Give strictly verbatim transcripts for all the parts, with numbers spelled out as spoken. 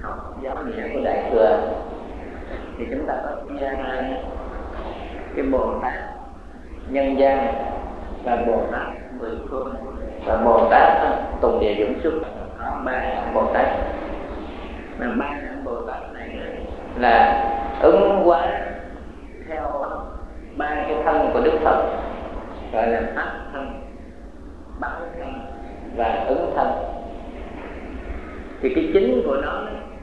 học giáo nghĩa của Đại Thừa thì chúng ta có chia hai cái Bồ Tát nhân gian và Bồ Tát mười phương và Bồ Tát tùng địa dũng xuất. Có ba Bồ Tát, mà ba Bồ Tát này là ứng hóa theo ba cái thân của Đức Phật, gọi là pháp thân, báo thân và ứng thân. Thì cái chính của nó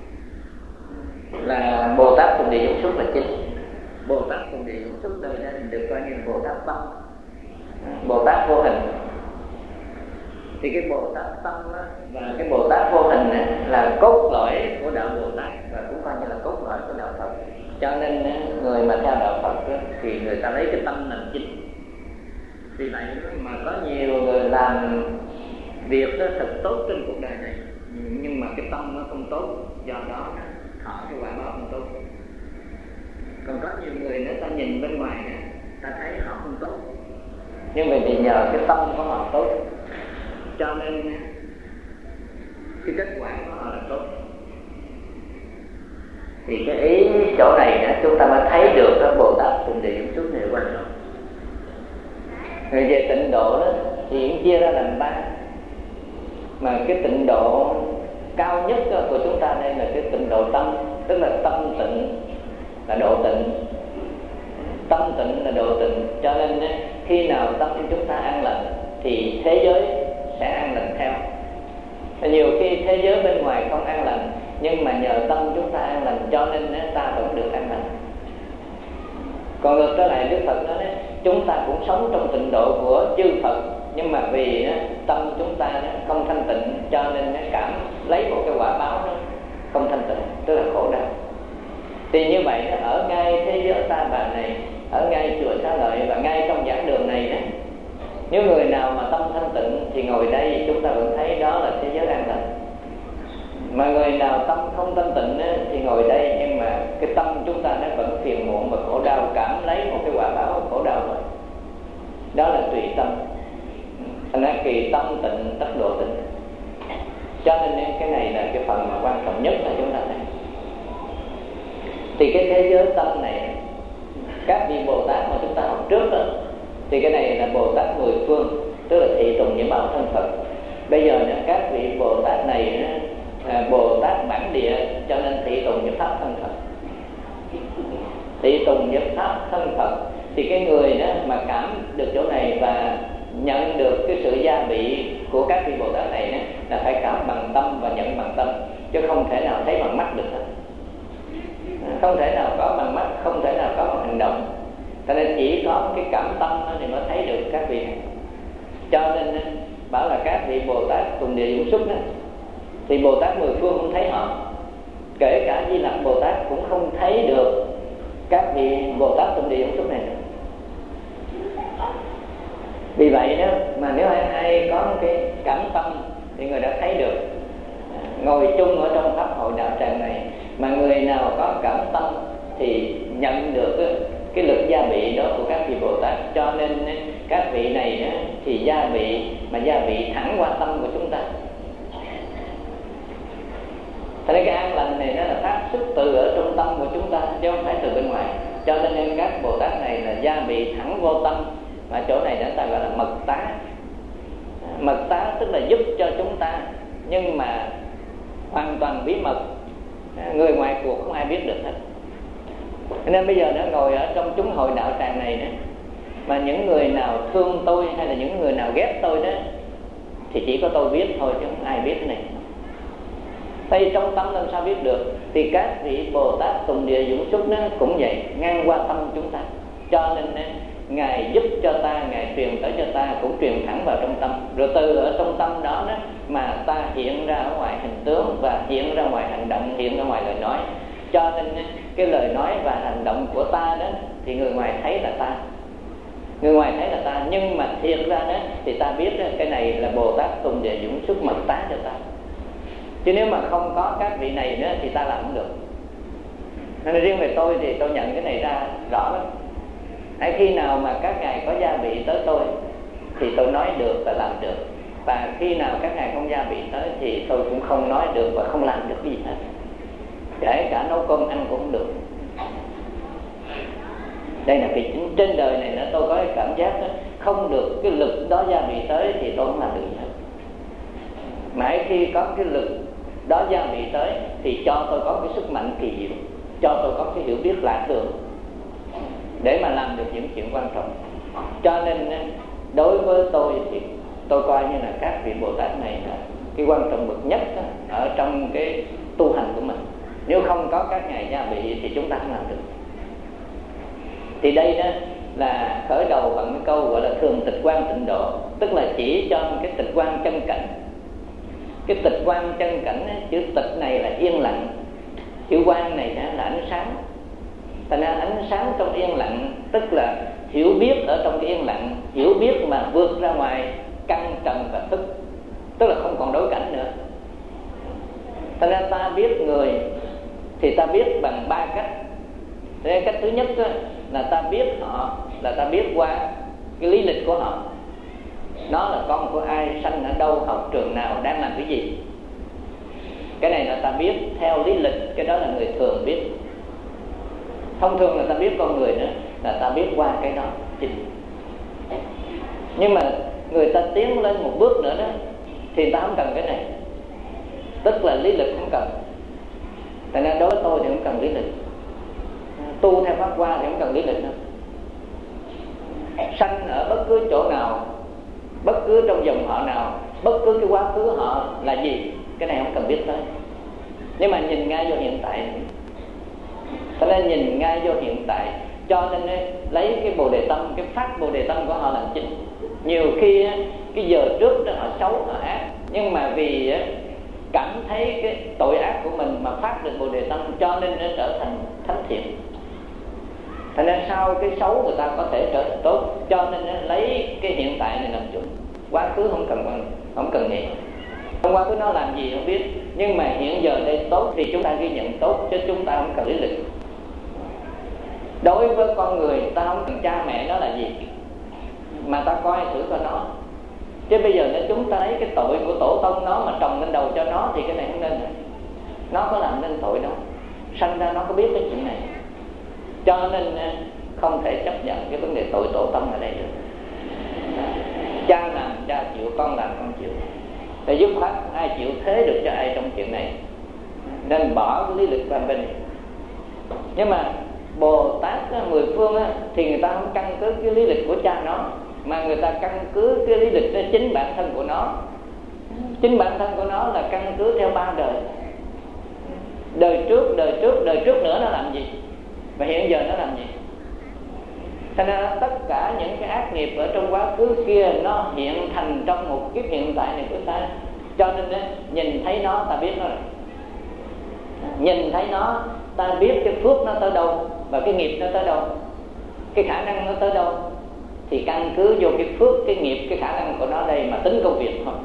là Bồ Tát tùng địa dũng xuất là chính. Bồ Tát tùng địa dũng xuất đây được coi như là Bồ Tát tâm, Bồ Tát vô hình. Thì cái Bồ Tát tâm và cái Bồ Tát vô hình là cốt lõi của đạo Bồ Tát và cũng coi như là cốt lõi của đạo Phật. Cho nên người mà theo đạo Phật thì người ta lấy cái tâm làm chính. Vì vậy mà có nhiều người làm việc thật tốt trên cuộc đời này, nhưng mà cái tâm nó không tốt, do đó họ cái quả báo không tốt. Còn có nhiều người nữa ta nhìn bên ngoài ta thấy họ không tốt, nhưng mà vì nhờ cái tâm của họ tốt, cho nên cái kết quả của họ là tốt. Thì cái ý chỗ này đó, chúng ta mới thấy được cái Bồ Tát tùng địa dũng xuất này quan trọng. Rồi về tịnh độ đó thì cũng chia ra làm ba, mà cái tịnh độ cao nhất của chúng ta đây là cái tịnh độ tâm, tức là tâm tịnh là độ tịnh, tâm tịnh là độ tịnh. Cho nên khi nào tâm chúng ta an lành thì thế giới sẽ an lành theo. Nhiều khi thế giới bên ngoài không an lành, nhưng mà nhờ tâm chúng ta an lành, cho nên ta vẫn được an lành. Còn ngược trở lại Đức Phật nói chúng ta cũng sống trong tịnh độ của chư Phật, nhưng mà vì tâm chúng ta không thanh tịnh, cho nên cảm lấy một cái quả báo không thanh tịnh, tức là khổ đau. Thì như vậy ở ngay thế giới ta bà này, ở ngay chùa Xá Lợi và ngay trong giảng đường này đó, nếu người nào mà tâm thanh tịnh thì ngồi đây chúng ta vẫn thấy đó là thế giới an lành. Mà người nào tâm không thanh tịnh thì ngồi đây, nhưng mà cái tâm chúng ta nó vẫn phiền muộn và khổ đau, cảm lấy một cái quả báo khổ đau rồi. Đó là tùy tâm. Thành ra kỳ tâm tịnh tất độ tịnh. Cho nên cái này là cái phần mà quan trọng nhất là chúng ta thấy. Thì cái thế giới tâm này, các vị Bồ Tát mà chúng ta học trước đó, thì cái này là Bồ Tát mười phương, tức là thị tùng những bảo thân Phật. Bây giờ là các vị Bồ Tát này là Bồ Tát bản địa, cho nên thị tùng những pháp thân Phật. Thị tùng những pháp thân Phật thì cái người đó mà cảm được chỗ này và nhận được cái sự gia vị của các vị Bồ Tát này đó, là phải cảm bằng tâm và nhận bằng tâm, chứ không thể nào thấy bằng mắt được hết. Không thể nào có bằng mắt, không thể nào có bằng hành động. Cho nên chỉ có cái cảm tâm thì mới thấy được các vị này. Cho nên bảo là các vị Bồ Tát tùng địa dũng xuất đó, thì Bồ Tát mười phương không thấy họ, kể cả Di Lặc Bồ Tát cũng không thấy được các vị Bồ Tát tùng địa dũng xuất này. Vì vậy đó mà nếu ai, ai có cái cảm tâm thì người đã thấy được. Ngồi chung ở trong pháp hội đạo tràng này, mà người nào có cảm tâm thì nhận được cái lực gia vị đó của các vị Bồ Tát. Cho nên các vị này thì gia vị, mà gia vị thẳng qua tâm của chúng ta. Thế nên cái an lành này nó là phát xuất từ ở trong tâm của chúng ta, chứ không phải từ bên ngoài. Cho nên các Bồ Tát này là gia vị thẳng vô tâm. Mà chỗ này chúng ta gọi là mật tá. Mật tá tức là giúp cho chúng ta, nhưng mà hoàn toàn bí mật, người ngoài cuộc không ai biết được hết. Nên bây giờ nó ngồi ở trong chúng hội đạo tràng này đó, mà những người nào thương tôi hay là những người nào ghét tôi đó thì chỉ có tôi biết thôi, chứ không ai biết cái này. Tại trong tâm làm sao biết được? Thì các vị Bồ Tát tùng địa dũng xuất nó cũng vậy, ngang qua tâm chúng ta. Cho nên Ngài giúp cho ta, Ngài truyền tới cho ta, cũng truyền thẳng vào trong tâm. Rồi từ ở trong tâm đó, đó mà ta hiện ra ở ngoài hình tướng và hiện ra ngoài hành động, hiện ra ngoài lời nói. Cho nên cái lời nói và hành động của ta đó thì người ngoài thấy là ta, người ngoài thấy là ta, nhưng mà thiệt ra đó thì ta biết đó, cái này là Bồ Tát tùng địa dũng xuất mật tá cho ta. Chứ nếu mà không có các vị này nữa thì ta làm không được. Nên riêng về tôi thì tôi nhận cái này ra rõ lắm. Hay khi nào mà các ngài có gia vị tới tôi thì tôi nói được và làm được. Và khi nào các ngài không gia vị tới thì tôi cũng không nói được và không làm được gì hết. kể cả nấu cơm ăn cũng không được. Đây là cái chính trên đời này nữa, tôi có cái cảm giác đó, không được cái lực đó gia vị tới thì tôi không làm được gì hết. Mãi khi có cái lực đó gia vị tới thì cho tôi có cái sức mạnh kỳ diệu, cho tôi có cái hiểu biết lạ thường để mà làm được những chuyện quan trọng. Cho nên đối với tôi thì tôi coi như là các vị Bồ Tát này là cái quan trọng bậc nhất ở trong cái tu hành của mình. Nếu không có các ngài gia vị thì chúng ta không làm được. Thì đây đó là khởi đầu bằng cái câu gọi là thường tịch quan tịnh độ, tức là chỉ cho cái tịch quan chân cảnh. Cái tịch quan chân cảnh, chữ tịch này là yên lặng, chữ quan này là ánh sáng. Thành ra ánh sáng trong yên lặng tức là hiểu biết ở trong cái yên lặng, hiểu biết mà vượt ra ngoài căn trần và thức, tức là không còn đối cảnh nữa. Thành ra ta biết người thì ta biết bằng ba cách. Thế cách thứ nhất là ta biết họ, là ta biết qua cái lý lịch của họ. Nó là con của ai, sanh ở đâu, học trường nào, đang làm cái gì. Cái này là ta biết theo lý lịch, cái đó là người thường biết. Thông thường là ta biết con người nữa, là ta biết qua cái đó chính. Nhưng mà người ta tiến lên một bước nữa đó thì ta không cần cái này, tức là lý lịch không cần. Tại nên đối với tôi thì không cần lý lịch, tu theo pháp qua thì không cần lý lịch nữa. Sanh ở bất cứ chỗ nào, bất cứ trong dòng họ nào, bất cứ cái quá khứ họ là gì, cái này không cần biết tới. Nhưng mà nhìn ngay vô hiện tại, cho nên nhìn ngay vô hiện tại, cho nên ấy, lấy cái bồ đề tâm, cái phát bồ đề tâm của họ làm chính. Nhiều khi cái giờ trước đó họ xấu, họ ác, nhưng mà vì cảm thấy cái tội ác của mình mà phát được bồ đề tâm, cho nên nó trở thành thánh thiện. Thành ra sau cái xấu người ta có thể trở thành tốt, cho nên lấy cái hiện tại này làm chủ. Quá khứ không cần không cần nghĩ, không quá khứ nó làm gì không biết, nhưng mà hiện giờ đây tốt thì chúng ta ghi nhận tốt, chứ chúng ta không cần lý lịch. Đối với con người ta không cần cha mẹ nó là gì, mà ta coi thử coi nó. Chứ bây giờ nếu chúng ta lấy cái tội của tổ tông nó mà trồng lên đầu cho nó thì cái này không nên. Nó có làm nên tội đâu, sanh ra nó có biết cái chuyện này. Cho nên không thể chấp nhận cái vấn đề tội tổ tông ở đây được. Cha làm cha chịu, con làm con chịu, để giúp khoát ai chịu thế được cho ai trong chuyện này, nên bỏ cái lý lịch qua bên. Nhưng mà Bồ Tát mười phương thì người ta không căn cứ cái lý lịch của cha nó, mà người ta căn cứ cái lý lịch đó chính bản thân của nó. Chính bản thân của nó là căn cứ theo ba đời. Đời trước, đời trước, đời trước nữa nó làm gì, và hiện giờ nó làm gì. Thành ra tất cả những cái ác nghiệp ở trong quá khứ kia nó hiện thành trong một kiếp hiện tại này của ta. Cho nên đó, nhìn thấy nó ta biết nó rồi. Nhìn thấy nó ta biết cái phước nó tới đâu và cái nghiệp nó tới đâu, cái khả năng nó tới đâu. Thì căn cứ vô cái phước, cái nghiệp, cái khả năng của nó đây mà tính công việc thôi.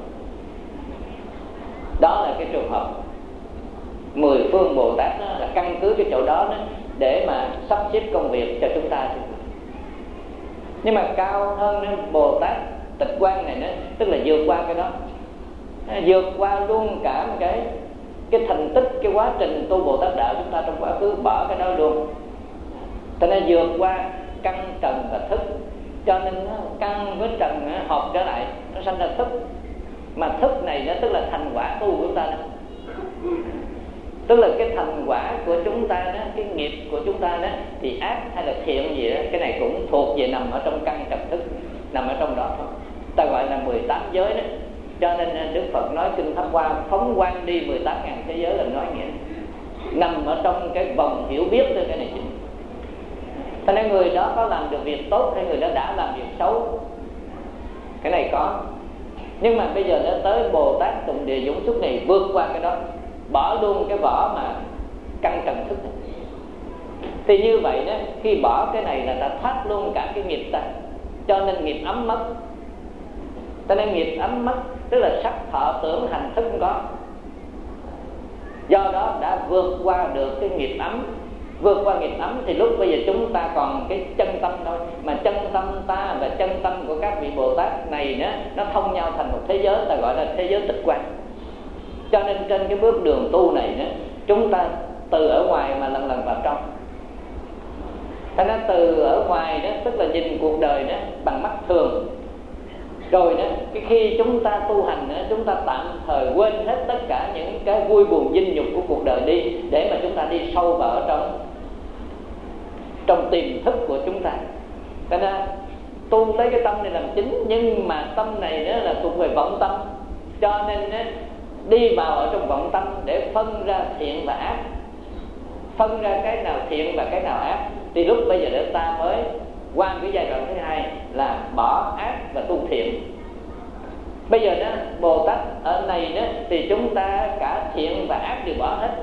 Đó là cái trường hợp mười phương Bồ Tát đó, là căn cứ cái chỗ đó, đó để mà sắp xếp công việc cho chúng ta. Nhưng mà cao hơn nữa, Bồ Tát tịch quan này nữa, tức là vượt qua cái đó, vượt qua luôn cả một cái cái thành tích, cái quá trình tu Bồ Tát đạo chúng ta trong quá khứ, bỏ cái đó luôn. Cho nên vượt qua căn trần và thức, cho nên căn với trần hợp trở lại, nó sanh ra thức. Mà thức này nó tức là thành quả tu của chúng ta đó. Tức là cái thành quả của chúng ta đó, cái nghiệp của chúng ta đó, thì ác hay là thiện gì đó, cái này cũng thuộc về nằm ở trong căn trần thức, nằm ở trong đó thôi. Ta gọi là mười tám giới đó. Cho nên Đức Phật nói kinh Pháp Hoa phóng quang đi mười tám ngàn thế giới là nói nghĩa nằm ở trong cái vòng hiểu biết thôi, cái này chính. Cho nên người đó có làm được việc tốt hay người đó đã làm việc xấu, cái này có. Nhưng mà bây giờ nó tới Bồ Tát Tụng Địa Dũng Xuất này vượt qua cái đó, bỏ luôn cái vỏ mà căn trần thức này. Thì như vậy đó, khi bỏ cái này là ta thoát luôn cả cái nghiệp ta. Cho nên nghiệp ấm mất. Cho nên nghiệp ấm mất tức là sắc thọ tưởng hành thức không có. Do đó đã vượt qua được cái nghiệp ấm. Vượt qua nghiệp ấm thì lúc bây giờ chúng ta còn cái chân tâm thôi. Mà chân tâm ta và chân tâm của các vị Bồ Tát này nữa, nó thông nhau thành một thế giới, ta gọi là thế giới tịch quan. Cho nên trên cái bước đường tu này nữa, chúng ta từ ở ngoài mà lần lần vào trong. Thành ra từ ở ngoài đó tức là nhìn cuộc đời đó bằng mắt thường. Rồi đó, cái khi chúng ta tu hành đó, chúng ta tạm thời quên hết tất cả những cái vui buồn dinh dục của cuộc đời đi, để mà chúng ta đi sâu vào ở trong trong tiềm thức của chúng ta. Cho nên tu lấy cái tâm này làm chính, nhưng mà tâm này đó là thuộc về vọng tâm, cho nên đó, đi vào ở trong vọng tâm để phân ra thiện và ác, phân ra cái nào thiện và cái nào ác. Thì lúc bây giờ để ta mới qua cái giai đoạn thứ hai là bỏ ác và tu thiện. Bây giờ đó Bồ Tát ở này đó thì chúng ta cả thiện và ác đều bỏ hết.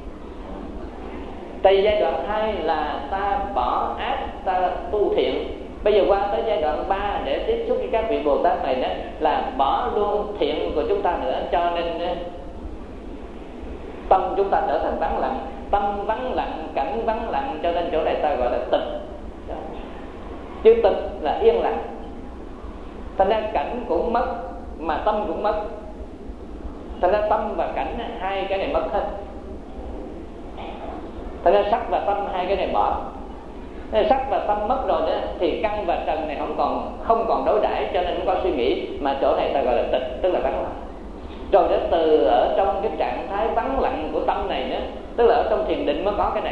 Tại giai đoạn hai là ta bỏ ác, ta tu thiện. Bây giờ qua tới giai đoạn ba để tiếp xúc với các vị Bồ Tát này đó là bỏ luôn thiện của chúng ta nữa, cho nên tâm chúng ta trở thành vắng lặng. Tâm vắng lặng, cảnh vắng lặng, cho nên chỗ này ta gọi là tịch. Chứ tịch là yên lặng. Thành ra cảnh cũng mất mà tâm cũng mất. Thành ra tâm và cảnh hai cái này mất hết. Thành ra sắc và tâm hai cái này bỏ. Sắc và tâm mất rồi đó thì căn và trần này không còn không còn đối đãi, cho nên không có suy nghĩ, mà chỗ này ta gọi là tịch, tức là vắng lặng. Rồi đó từ ở trong cái trạng thái vắng lặng của tâm này đó, tức là ở trong thiền định mới có cái này.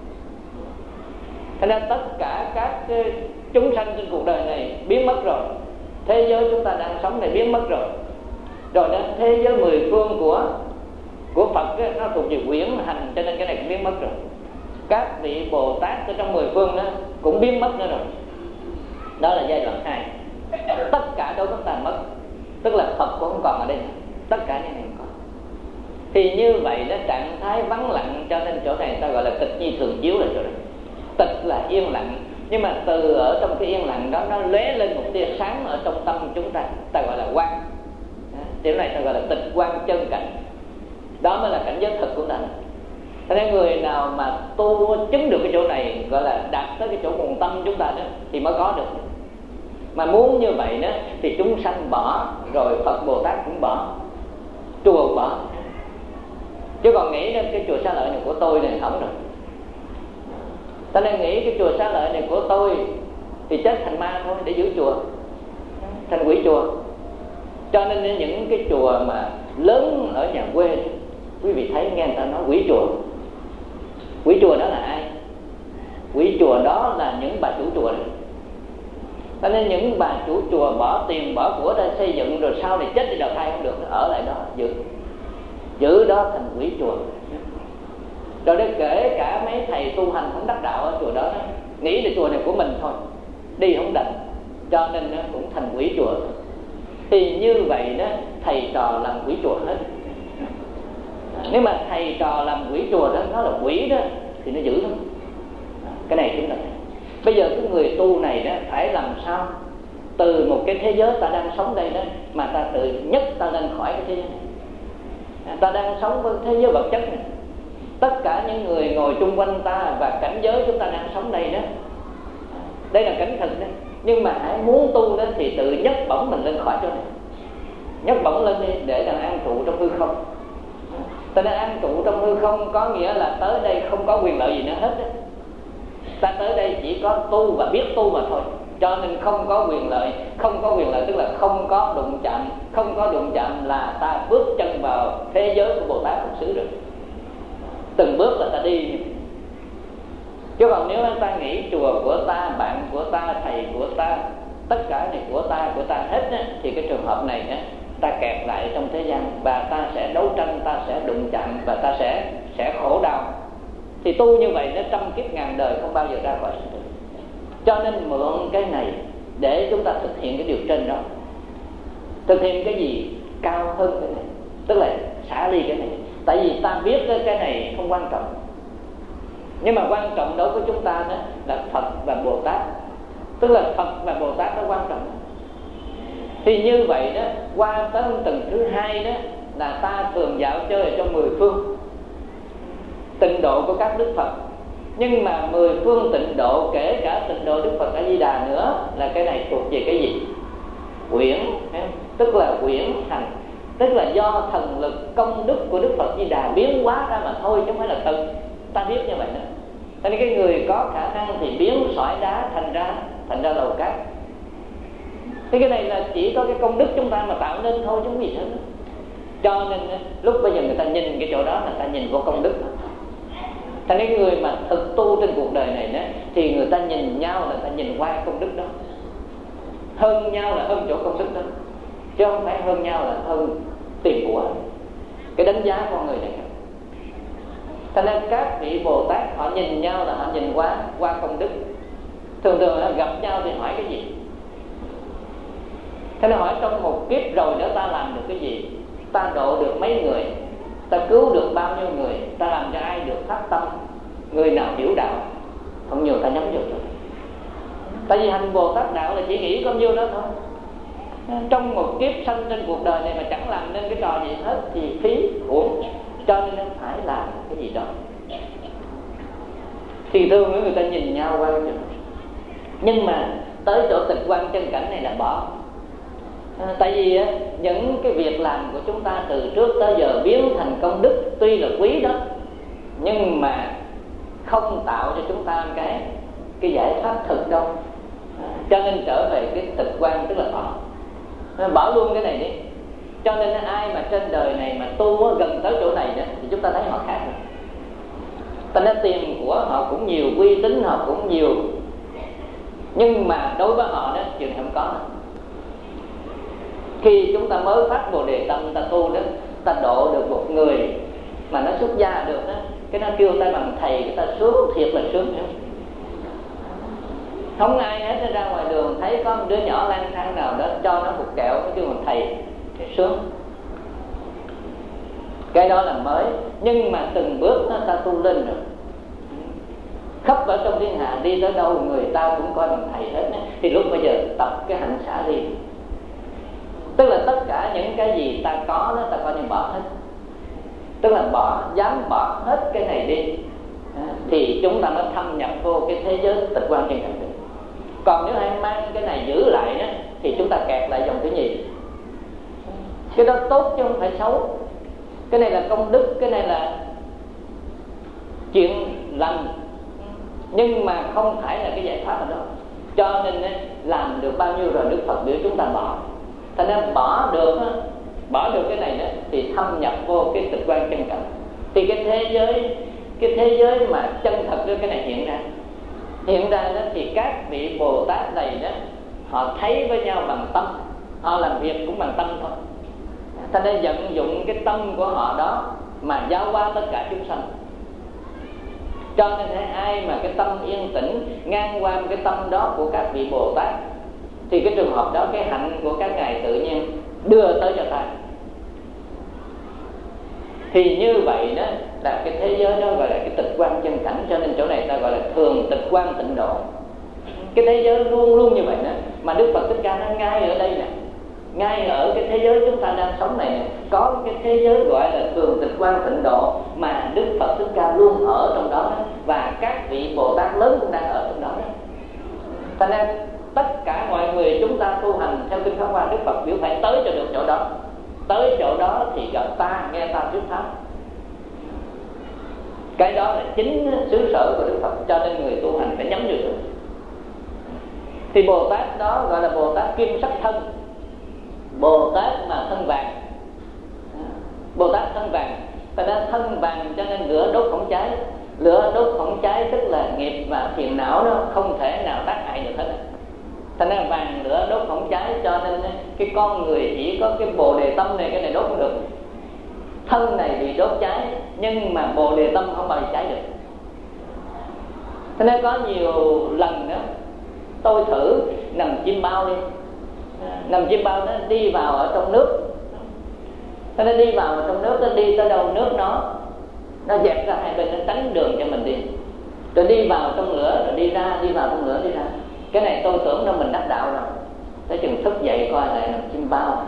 Thế nên tất cả các chúng sanh trên cuộc đời này biến mất rồi, thế giới chúng ta đang sống này biến mất rồi. Rồi đó thế giới mười phương của của Phật đó, nó thuộc về quyển hành, cho nên cái này cũng biến mất rồi. Các vị Bồ Tát ở trong mười phương đó cũng biến mất nữa rồi. Đó là giai đoạn hai. Tất cả đâu chúng ta mất, tức là Phật cũng không còn ở đây, tất cả những này không còn. Thì như vậy đó, trạng thái vắng lặng, cho nên chỗ này ta gọi là tịch nhi thường chiếu là chỗ này. Tịch là yên lặng, nhưng mà từ ở trong cái yên lặng đó nó lóe lên một tia sáng ở trong tâm chúng ta, ta gọi là quang. Chỗ này ta gọi là tịch quang chân cảnh. Đó mới là cảnh giới thực của ta. Thế nên người nào mà tu chứng được cái chỗ này, gọi là đạt tới cái chỗ nguồn tâm chúng ta đó, thì mới có được. Mà muốn như vậy đó thì chúng sanh bỏ, rồi Phật Bồ Tát cũng bỏ, chùa cũng bỏ. Chứ còn nghĩ đến cái chùa Xá Lợi này của tôi này không rồi. Ta nên nghĩ cái chùa Xá Lợi này của tôi thì chết thành ma thôi, để giữ chùa, thành quỷ chùa. Cho nên những cái chùa mà lớn ở nhà quê, quý vị thấy nghe người ta nói quỷ chùa. Quỷ chùa đó là ai? Quỷ chùa đó là những bà chủ chùa đó. Cho nên những bà chủ chùa bỏ tiền bỏ của ra xây dựng, rồi sau này chết đi đầu thai không được, ở lại đó giữ giữ đó thành quỷ chùa. Rồi để kể cả mấy thầy tu hành không đắc đạo ở chùa đó, đó nghĩ là chùa này của mình thôi, đi không đành, cho nên nó cũng thành quỷ chùa. Thì như vậy đó, thầy trò làm quỷ chùa hết. Nếu mà thầy trò làm quỷ chùa đó, nó là quỷ đó, thì nó giữ lắm. Cái này chúng ta thấy. Bây giờ cái người tu này đó phải làm sao từ một cái thế giới ta đang sống đây đó, mà ta tự nhất ta lên khỏi cái thế giới này. Ta đang sống với thế giới vật chất này. Tất cả những người ngồi chung quanh ta và cảnh giới chúng ta đang sống đây đó, đây là cảnh thực đó. Nhưng mà hãy muốn tu đó thì tự nhấc bổng mình lên khỏi chỗ này, nhấc bổng lên đi để làm an trụ trong hư không. Ta nên an trụ trong hư không có nghĩa là tới đây không có quyền lợi gì nữa hết đó. Ta tới đây chỉ có tu và biết tu mà thôi, cho nên không có quyền lợi. Không có quyền lợi tức là không có đụng chạm. Không có đụng chạm là ta bước chân vào thế giới của Bồ Tát Phật xứ rồi. Từng bước là ta đi. Chứ còn nếu ta nghĩ chùa của ta, bạn của ta, thầy của ta, tất cả này của ta, của ta hết á, thì cái trường hợp này á, ta kẹt lại trong thế gian và ta sẽ đấu tranh, ta sẽ đụng chạm và ta sẽ sẽ khổ đau. Thì tu như vậy nó trăm kiếp ngàn đời không bao giờ ra khỏi sự. Cho nên mượn cái này để chúng ta thực hiện cái điều trên đó. Thực hiện cái gì cao hơn cái này, tức là xả ly cái này. Tại vì ta biết cái này không quan trọng, nhưng mà quan trọng đối với chúng ta đó là Phật và Bồ Tát. Tức là Phật và Bồ Tát nó quan trọng. Thì như vậy đó, qua tới tầng thứ hai đó là ta thường dạo chơi ở trong mười phương tịnh độ của các đức Phật. Nhưng mà mười phương tịnh độ, kể cả tịnh độ Đức Phật A Di Đà nữa, là cái này thuộc về cái gì? Quyển, tức là quyển hành, tức là do thần lực công đức của Đức Phật A Di Đà biến hóa ra mà thôi, chứ không phải là thật. ta biết như vậy đó. Cho nên cái người có khả năng thì biến sỏi đá thành ra thành ra lầu cát. Thế cái này là chỉ có cái công đức chúng ta mà tạo nên thôi chứ không gì hết. Cho nên lúc bây giờ người ta nhìn cái chỗ đó là người ta nhìn vô công đức. Thành cái người mà thực tu trên cuộc đời này đó, thì người ta nhìn nhau là người ta nhìn qua công đức đó. Hơn nhau là hơn chỗ công đức đó, chứ không phải hơn nhau là hơn tiền của. Cái đánh giá con người này. Thành nên các vị Bồ Tát họ nhìn nhau là họ nhìn qua qua công đức. Thường thường là gặp nhau thì hỏi cái gì? Thế nên hỏi trong một kiếp rồi đó ta làm được cái gì? Ta độ được mấy người? Ta cứu được bao nhiêu người? Ta làm cho ai được phát tâm? Người nào hiểu đạo? Không nhiều ta nhắm vô rồi. Tại vì hành Bồ Tát đạo là chỉ nghĩ có nhiêu đó thôi. Trong một kiếp sanh trên cuộc đời này mà chẳng làm nên cái trò gì hết thì phí, uổng. Cho nên phải làm cái gì đó. Thì thường người ta nhìn nhau qua chỗ. Nhưng mà tới chỗ tịch quan chân cảnh này là bỏ. À, tại vì á, những cái việc làm của chúng ta từ trước tới giờ biến thành công đức tuy là quý đó, nhưng mà không tạo cho chúng ta cái cái giải pháp thực đâu. À, cho nên trở về cái tịch quan tức là bỏ. À, bỏ luôn cái này đi. Cho nên ai mà trên đời này mà tu á, gần tới chỗ này đó, thì chúng ta thấy họ khác rồi. Ta nói tiền của họ cũng nhiều, uy tín họ cũng nhiều, nhưng mà đối với họ đó chuyện này không có. Khi chúng ta mới phát Bồ Đề tâm ta tu đó, ta độ được một người mà nó xuất gia được đó, cái nó kêu ta bằng thầy, cái ta sướng thiệt là sướng. Không ai hết ra ngoài đường thấy có một đứa nhỏ lang thang nào đó cho nó một kẹo nó kêu bằng thầy thì sướng. Cái đó là mới, nhưng mà từng bước nó ta tu lên rồi. Khắp ở trong thiên hạ đi tới đâu người ta cũng coi bằng thầy hết. Thì lúc bây giờ tập cái hạnh xả ly. Tức là tất cả những cái gì ta có đó ta coi như bỏ hết. Tức là bỏ, dám bỏ hết cái này đi, thì chúng ta mới thâm nhập vô cái thế giới tịch quan chân cảnh. Còn nếu ai mang cái này giữ lại đó, thì chúng ta kẹt lại dòng thứ nhì. Cái đó tốt chứ không phải xấu. Cái này là công đức, cái này là chuyện lành, nhưng mà không phải là cái giải pháp ở đó. Cho nên làm được bao nhiêu rồi Đức Phật biểu chúng ta bỏ. Thành ra bỏ được bỏ được cái này đó, thì thâm nhập vô cái tịch quan chân cảnh. Thì cái thế giới cái thế giới mà chân thật đó, cái này hiện ra hiện ra đó, thì các vị Bồ Tát này đó họ thấy với nhau bằng tâm, họ làm việc cũng bằng tâm thôi. Thành ra vận dụng cái tâm của họ đó mà giáo hóa tất cả chúng sanh. Cho nên ai mà cái tâm yên tĩnh ngang qua cái tâm đó của các vị Bồ Tát, thì cái trường hợp đó cái hạnh của các ngài tự nhiên đưa tới cho ta. Thì như vậy đó là cái thế giới đó gọi là cái tịch quan chân cảnh. Cho nên chỗ này ta gọi là thường tịch quan tịnh độ. Cái thế giới luôn luôn như vậy đó. Mà Đức Phật Thích Ca nó ngay ở đây nè, ngay ở cái thế giới chúng ta đang sống này nè, có cái thế giới gọi là thường tịch quan tịnh độ mà Đức Phật Thích Ca luôn ở trong đó, đó và các vị Bồ Tát lớn cũng đang ở trong đó, đó. Thành ra tất cả mọi người chúng ta tu hành theo kinh Pháp Hoa, Đức Phật biểu phải tới cho được chỗ đó. Tới chỗ đó thì gặp ta, nghe ta thuyết pháp. Cái đó là chính xứ sở của Đức Phật. Cho nên người tu hành phải nhắm vô được. Thì Bồ Tát đó gọi là Bồ Tát kim sắc thân, Bồ Tát mà thân vàng. Bồ Tát thân vàng, ta đã thân vàng cho nên lửa đốt không cháy. Lửa đốt không cháy tức là nghiệp và phiền não đó không thể nào tác hại được hết. Thành ra vàng lửa đốt không cháy, cho nên cái con người chỉ có cái Bồ Đề tâm này, cái này đốt không được. Thân này bị đốt cháy, nhưng mà Bồ Đề tâm không bao giờ cháy được. Thế nên có nhiều lần đó tôi thử nằm chim bao đi, nằm chim bao nó đi vào ở trong nước. Thế nó đi vào trong nước, nó đi tới đâu nước nó nó dẹp ra hai bên, nó tránh đường cho mình đi. Rồi đi vào trong lửa, rồi đi ra, đi vào trong lửa, đi ra. Cái này tôi tưởng là mình đắc đạo rồi. Tới chừng thức dậy coi lại nằm chim bao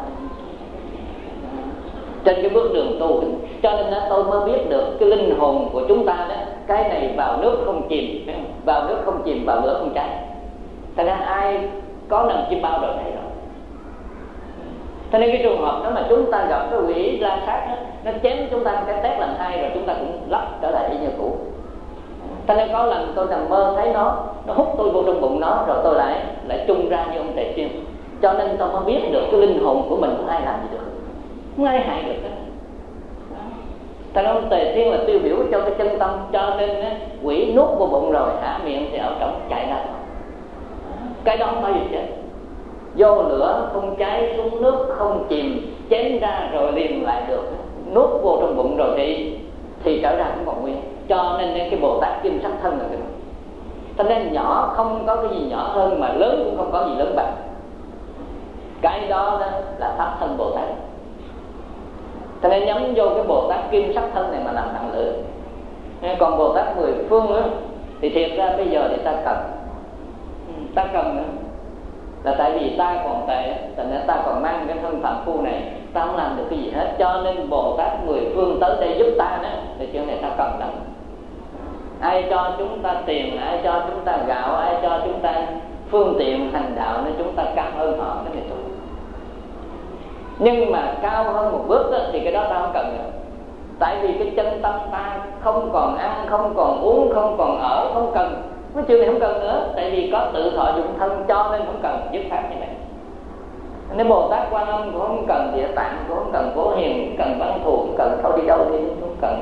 trên cái bước đường tu. Cho nên đó, tôi mới biết được cái linh hồn của chúng ta đó, cái này vào nước không chìm, vào nước không chìm, vào lửa không cháy. Thành ra ai có nằm chim bao rồi thấy rồi. Cho nên cái trường hợp đó mà chúng ta gặp cái quỷ la sát đó, nó chém chúng ta cái tét lần hai, rồi chúng ta cũng lắp trở lại như cũ. Thế nên có lần tôi nằm mơ thấy nó nó hút tôi vô trong bụng nó, rồi tôi lại lại chung ra như ông Tề Thiên. Cho nên tôi mới biết được cái linh hồn của mình không ai làm gì được, không ai hại được đó. Thế nên ông Tề Thiên là tiêu biểu cho cái chân tâm. Cho nên á, quỷ nuốt vô bụng rồi há miệng thì ở trong chạy ra, cái đó không bao giờ chết. Vô lửa không cháy, xuống nước không chìm, chém ra rồi liền lại được. Nuốt vô trong bụng rồi thì thì trở ra cũng còn nguyên. Cho nên cái Bồ Tát Kim Sắc Thân là cái đó. Cho nên nhỏ không có cái gì nhỏ hơn, mà lớn cũng không có gì lớn bằng. Cái đó, đó là Pháp Thân Bồ Tát. Cho nên nhắm vô cái Bồ Tát Kim Sắc Thân này mà làm nặng lửa. Còn Bồ Tát Mười Phương đó, thì thiệt ra bây giờ thì ta cần Ta cần nữa là tại vì ta còn tệ, tại nên ta còn mang cái thân phạm phu này, ta không làm được cái gì hết. Cho nên Bồ Tát Mười Phương tới đây giúp ta đó, thì chuyện này ta cần lắm. Ai cho chúng ta tiền, ai cho chúng ta gạo, ai cho chúng ta phương tiện hành đạo, nên chúng ta cảm ơn họ, cái này thôi. Nhưng mà cao hơn một bước đó, thì cái đó ta không cần nữa. Tại vì cái chân tâm ta không còn ăn, không còn uống, không còn ở, không cần. Cái chuyện này không cần nữa. Tại vì có tự thọ dụng thân, cho nên không cần dứt khoát như vậy. Nếu Bồ Tát Quan Âm cũng không cần Địa Tạng, cũng không cần Vô Hiền, cũng cần Văn Thù, cũng cần thôi đi đâu đi, không cần.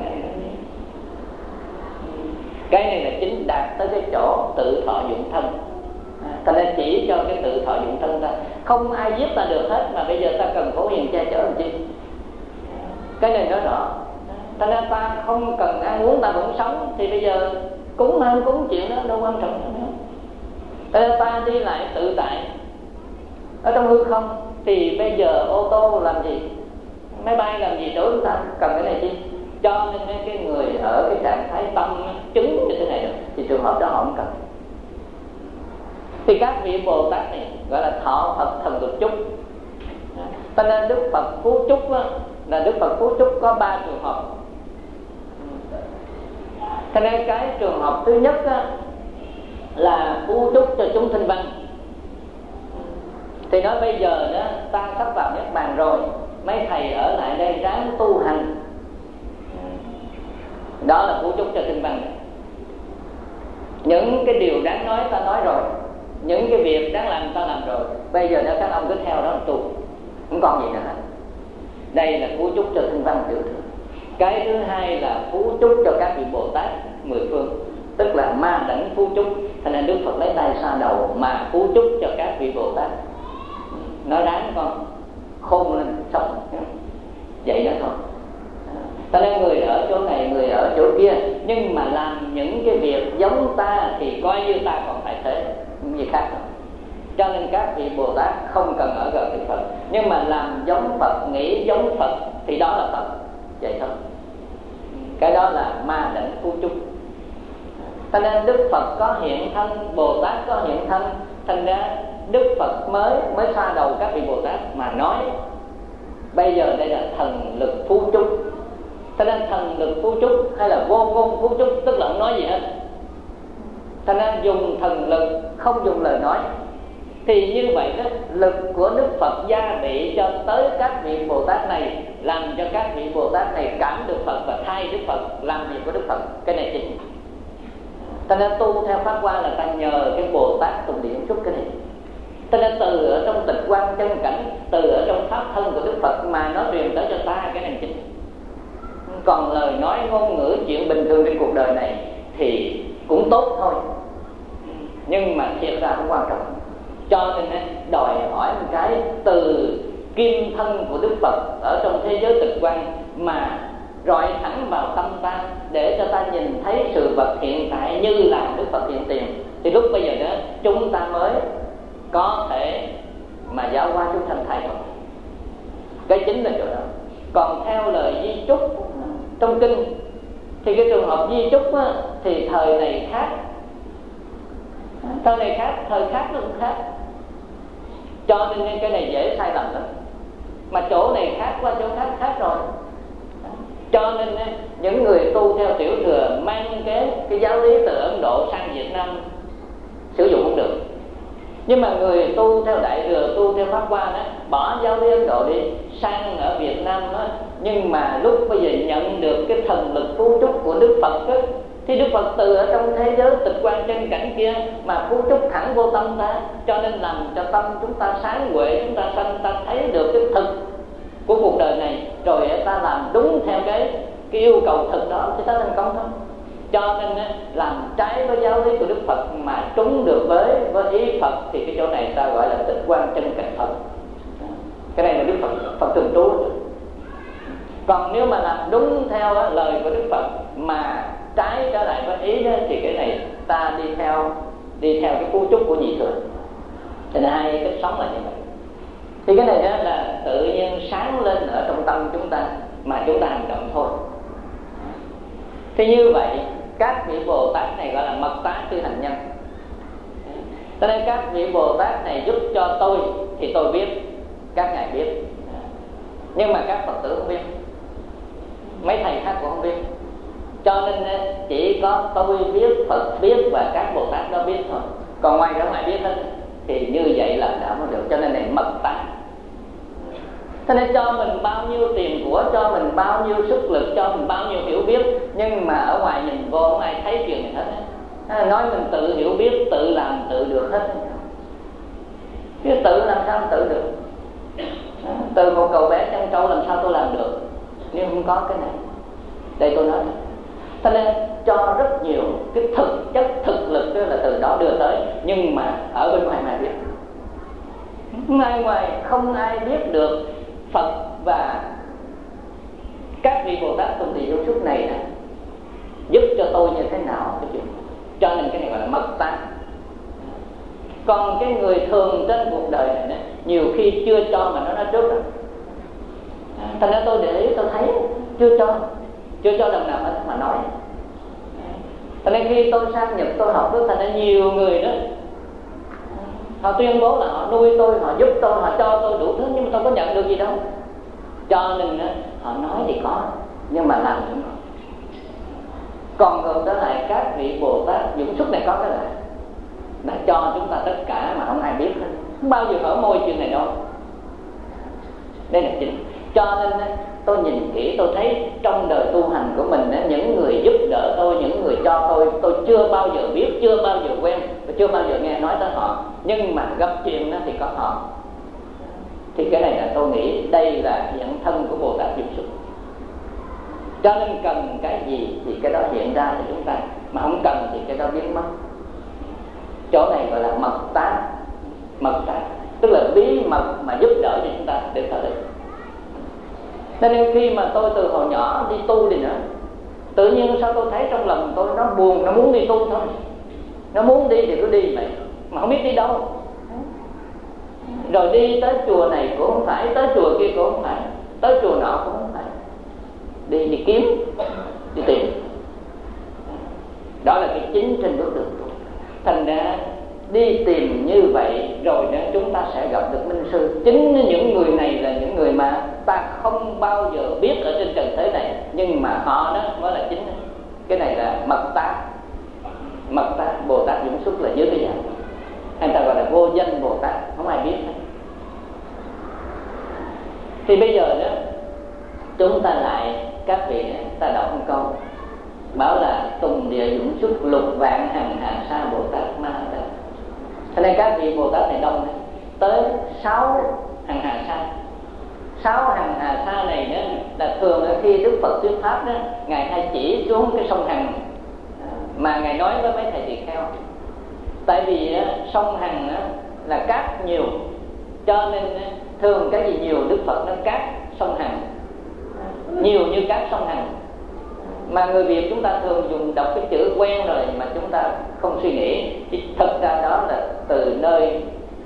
Cái này là chính đạt tới cái chỗ tự thọ dụng thân. Ta nên chỉ cho cái tự thọ dụng thân ta. Không ai giết ta được hết, mà bây giờ ta cần Phổ Hiền che chở làm chi. Cái này nói rõ. Ta nên ta không cần ăn uống, ta vẫn sống. Thì bây giờ cúng ăn cúng chuyện đó đâu quan trọng nữa. Ta nên ta đi lại tự tại ở trong hư không. Thì bây giờ ô tô làm gì, máy bay làm gì, đối với ta cần cái này chi. Cho nên cái người ở cái trạng thái tâm chứng như thế này rồi, thì trường hợp đó họ không cần. Thì các vị Bồ Tát này gọi là thọ Phật thần lực chúc. Cho nên Đức Phật Phú Chúc á, là Đức Phật Phú Chúc có ba trường hợp. Cho nên cái trường hợp thứ nhất á, là Phú Chúc cho chúng sinh văn. Thì nói bây giờ đó ta sắp vào Niết Bàn rồi, mấy thầy ở lại đây ráng tu hành. Đó là Phú Chúc cho sinh văn. Những cái điều đáng nói ta nói rồi, những cái việc đáng làm ta làm rồi. Bây giờ nếu các ông cứ theo đó là tu, không còn gì nữa hết. Đây là Phú Chúc cho sinh văn tiểu thừa. Cái thứ hai là Phú Chúc cho các vị Bồ Tát Mười Phương, tức là ma đảnh Phú Chúc. Thành nên Đức Phật lấy tay xoa đầu mà Phú Chúc cho các vị Bồ Tát. Nói đáng con, khôn lên sống vậy đó thôi. Ta nên người ở chỗ này, người ở chỗ kia, nhưng mà làm những cái việc giống ta thì coi như ta còn phải thế, không gì khác đâu. Cho nên các vị Bồ Tát không cần ở gần Đức Phật, nhưng mà làm giống Phật, nghĩ giống Phật thì đó là Phật, vậy thôi. Cái đó là ma đảnh Phú Chúc. Cho nên Đức Phật có hiện thân, Bồ Tát có hiện thân, thành ra Đức Phật mới mới xoa đầu các vị Bồ Tát mà nói bây giờ đây là thần lực Phú Chúc. Cho nên thần lực Phú Chúc hay là vô ngôn Phú Chúc, tức là không nói gì hết. Cho nên dùng thần lực, không dùng lời nói. Thì như vậy đó, lực của Đức Phật gia bị cho tới các vị Bồ Tát này, làm cho các vị Bồ Tát này cảm được Phật và thay Đức Phật làm việc của Đức Phật. Cái này chính. Cho nên tu theo Pháp Hoa là ta nhờ cái Bồ Tát tùng điện chút cái này. Cho nên từ ở trong tịch quan chân cảnh, từ ở trong pháp thân của Đức Phật mà nó truyền tới cho ta cái này chính. Còn lời nói ngôn ngữ chuyện bình thường trên cuộc đời này thì cũng tốt thôi, nhưng mà thiệt ra không quan trọng. Cho nên đòi hỏi một cái từ kim thân của Đức Phật ở trong thế giới tịch quan mà rọi thẳng vào tâm ta, để cho ta nhìn thấy sự vật hiện tại như là Đức Phật hiện tiền. Thì lúc bây giờ đó chúng ta mới có thể mà giáo hóa chúng sanh thay đổi. Cái chính là chỗ đó. Còn theo lời di chúc trong kinh thì cái trường hợp di chúc á, thì thời này khác, thời này khác, thời khác nó cũng khác. Cho nên cái này dễ sai lầm lắm. Mà chỗ này khác qua chỗ khác khác rồi. Cho nên những người tu theo tiểu thừa mang cái, cái giáo lý từ Ấn Độ sang Việt Nam sử dụng không được. Nhưng mà người tu theo đại thừa, tu theo Pháp Hoa đó, bỏ giáo lý Ấn Độ đi, sang ở Việt Nam đó, nhưng mà lúc bây giờ nhận được cái thần lực Phú Chúc của Đức Phật đó, Thì Đức Phật từ ở trong thế giới tịch quan chân cảnh kia mà phú chúc thẳng vô tâm ta, cho nên làm cho tâm chúng ta sáng huệ, chúng ta sanh, ta thấy được cái thực của cuộc đời này, rồi ta làm đúng theo cái, cái yêu cầu thực đó thì ta thành công thôi. Cho nên làm trái với giáo lý của Đức Phật mà trúng được với với ý Phật thì cái chỗ này ta gọi là tịch quan chân cảnh Phật. Cái này là Đức Phật Phật thường trú. Còn nếu mà làm đúng theo lời của Đức Phật mà trái trở lại với ý đó, thì cái này ta đi theo đi theo cái cú trúc của nhị thừa. Thì hai cách sống là như vậy. Thì cái này đó là tự nhiên sáng lên ở trong tâm chúng ta mà chúng ta hành động thôi. Thì như vậy các vị Bồ Tát này gọi là mật tá chư hành nhân. Cho nên các vị Bồ Tát này giúp cho tôi thì tôi biết, các ngài biết, nhưng mà các Phật tử không biết, mấy thầy khác cũng không biết. Cho nên chỉ có tôi biết, Phật biết và các Bồ Tát đó biết thôi. Còn ngoài ra ngoài biết hết thì như vậy là đã mới được. Cho nên này mật tá. Cho nên cho mình bao nhiêu tiền của, cho mình bao nhiêu sức lực, cho mình bao nhiêu hiểu biết, nhưng mà ở ngoài nhìn vô không ai thấy chuyện này hết. Nói mình tự hiểu biết, tự làm tự được hết. Chứ tự làm sao tự được? Từ một cậu bé chân trâu làm sao tôi làm được nếu không có cái này? Đây tôi nói. Cho nên cho rất nhiều cái thực chất thực lực đó là từ đó đưa tới, nhưng mà ở bên ngoài mà biết. Ngoài ngoài không ai biết được Phật và các vị Bồ Tát trong địa vô xuất này nè giúp cho tôi như thế nào cái chuyện. Cho nên cái này gọi là mật tá. Còn cái người thường trên cuộc đời này nè, nhiều khi chưa cho mà nó nói trước rồi. Thành ra tôi để ý tôi thấy chưa cho, chưa cho lần nào hết mà nói. Thành nên khi tôi sang Nhật tôi học với thành ra nhiều người đó, họ tuyên bố là họ nuôi tôi, họ giúp tôi, họ cho tôi đủ thứ, nhưng mà tôi có nhận được gì đâu. Cho nên đó, họ nói thì có, nhưng mà làm không có. Còn ngược trở lại các vị Bồ Tát dũng xuất này có cái là đã cho chúng ta tất cả mà không ai biết hết, không bao giờ ở môi trường này đâu. Đây là chính. Cho nên tôi nhìn kỹ tôi thấy trong đời tu hành của mình, những người giúp đỡ tôi, những người cho tôi, tôi chưa bao giờ biết, chưa bao giờ quen, và chưa bao giờ nghe nói tới họ, nhưng mà gặp chuyện thì có họ. Thì cái này là tôi nghĩ đây là hiện thân của Bồ Tát Dũng Xuất. Cho nên cần cái gì thì cái đó hiện ra cho chúng ta, mà không cần thì cái đó biến mất. Chỗ này gọi là mật tá. Mật tá tức là bí mật mà giúp đỡ cho chúng ta để tới. Cho nên khi mà tôi từ hồi nhỏ đi tu thì nữa, tự nhiên sao tôi thấy trong lòng tôi nó buồn, nó muốn đi tu thôi. Nó muốn đi thì cứ đi vậy, mà không biết đi đâu. Rồi đi tới chùa này cũng không phải, tới chùa kia cũng không phải, tới chùa nọ cũng không phải. Đi đi kiếm, đi tìm. Đó là cái chính trên bước đường tu. Thành ra đi tìm như vậy rồi đó chúng ta sẽ gặp được minh sư. Chính những người này là những người mà ta không bao giờ biết ở trên trần thế này, nhưng mà họ đó mới là chính. Cái này là mật tá. Mật tá Bồ Tát Dũng Xuất là dưới cái dạng, hay ta gọi là vô danh Bồ Tát, không ai biết hết. Thì bây giờ đó chúng ta lại các vị này, ta đọc một câu bảo là tùng địa dũng xuất lục vạn hằng hà sa Bồ Tát Ma Tát. Cho nên các vị Bồ Tát này đông này, tới sáu hằng hà sa. Sáu hằng hà sa này đó là thường khi Đức Phật thuyết pháp đó, ngài hay chỉ xuống cái sông Hằng mà ngài nói với mấy thầy tỳ kheo. Tại vì sông Hằng là cát nhiều, cho nên thường cái gì nhiều Đức Phật nó cát sông Hằng, nhiều như cát sông Hằng. Mà người Việt chúng ta thường dùng đọc cái chữ quen rồi mà chúng ta không suy nghĩ, thì thật ra đó là từ nơi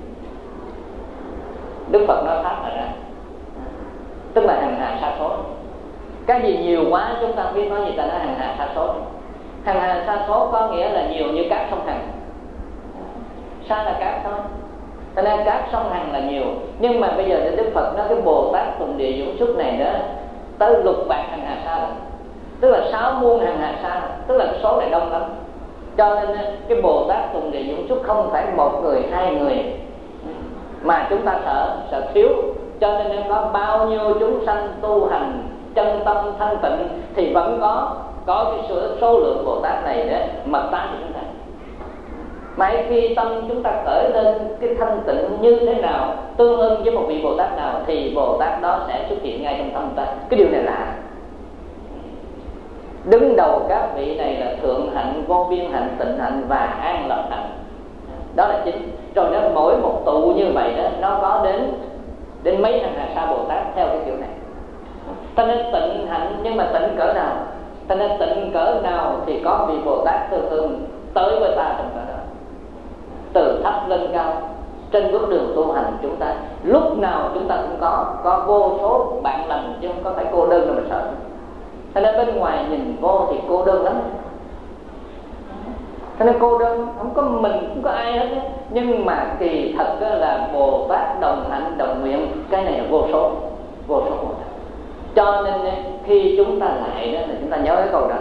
Đức Phật nói pháp ra, tức là hằng hà sa số. Cái gì nhiều quá chúng ta không biết nói gì, ta nói hằng hà sa số. Hằng hà sa số có nghĩa là nhiều như cát sông Hằng. Sa là cát thôi, cho nên cát sông Hằng là nhiều. Nhưng mà bây giờ Đức Phật nói cái Bồ Tát tùng địa dũng xuất này đó tới lục bạc hằng hà sa rồi, tức là sáu muôn hằng hà sa, tức là cái số này đông lắm. Cho nên cái Bồ Tát tùng địa dũng xuất không phải một người, hai người mà chúng ta sợ sợ thiếu. Cho nên có bao nhiêu chúng sanh tu hành chân tâm thanh tịnh thì vẫn có có cái số, số lượng Bồ Tát này để mật tán cho chúng ta. Mãi khi tâm chúng ta khởi lên cái thanh tịnh như thế nào, tương ưng với một vị Bồ Tát nào, thì Bồ Tát đó sẽ xuất hiện ngay trong tâm ta. Cái điều này lạ. Đứng đầu các vị này là thượng hạnh, vô biên hạnh, tịnh hạnh và an lạc hạnh. Đó là chính. Rồi nó mỗi một tụ như vậy đó, nó có đến đến mấy hàng hà sa Bồ Tát theo cái kiểu này. Ta nên tịnh hạnh, nhưng mà tịnh cỡ nào? Ta nên tịnh cỡ nào thì có vị Bồ Tát thường thường tới với ta trong cỡ đó. Từ thấp lên cao, trên bước đường tu hành chúng ta lúc nào chúng ta cũng có có vô số bạn lành, chứ không có phải cô đơn đâu mà sợ. Thế nên bên ngoài nhìn vô thì cô đơn lắm. Thế nên cô đơn, không có mình, không có ai hết. Nhưng mà kỳ thật là Bồ Tát đồng hạnh, đồng nguyện. Cái này là vô số, vô số Bồ Tát. Cho nên khi chúng ta lại đó là chúng ta nhớ cái câu đó.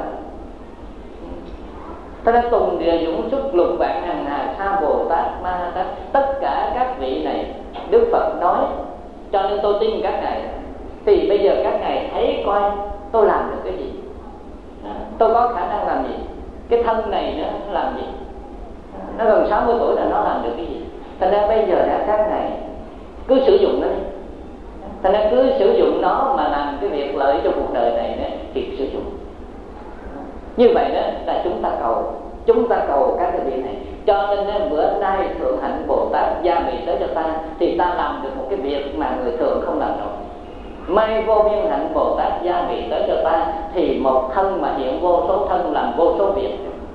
Thế nên tùng địa dũng xuất lục vạn hằng hà sa Bồ Tát Ma Tát, tất cả các vị này Đức Phật nói. Cho nên tôi tin các ngài. Thì bây giờ các ngài thấy coi tôi làm được cái gì, tôi có khả năng làm gì, cái thân này nó làm gì. Nó gần sáu mươi tuổi là nó làm được cái gì. Thành ra bây giờ đã các ngài cứ sử dụng nó đi. Thành ra cứ sử dụng nó mà làm cái việc lợi cho cuộc đời này nữa, thì sử dụng. Như vậy đó là chúng ta cầu, chúng ta cầu các cái vị này. Cho nên bữa nay thượng hạnh Bồ Tát gia vị tới cho ta, thì ta làm được một cái việc mà người thường không làm nổi. May vô biên hạnh Bồ Tát gia vị tới cho ta, thì một thân mà hiện vô số thân, làm vô số việc.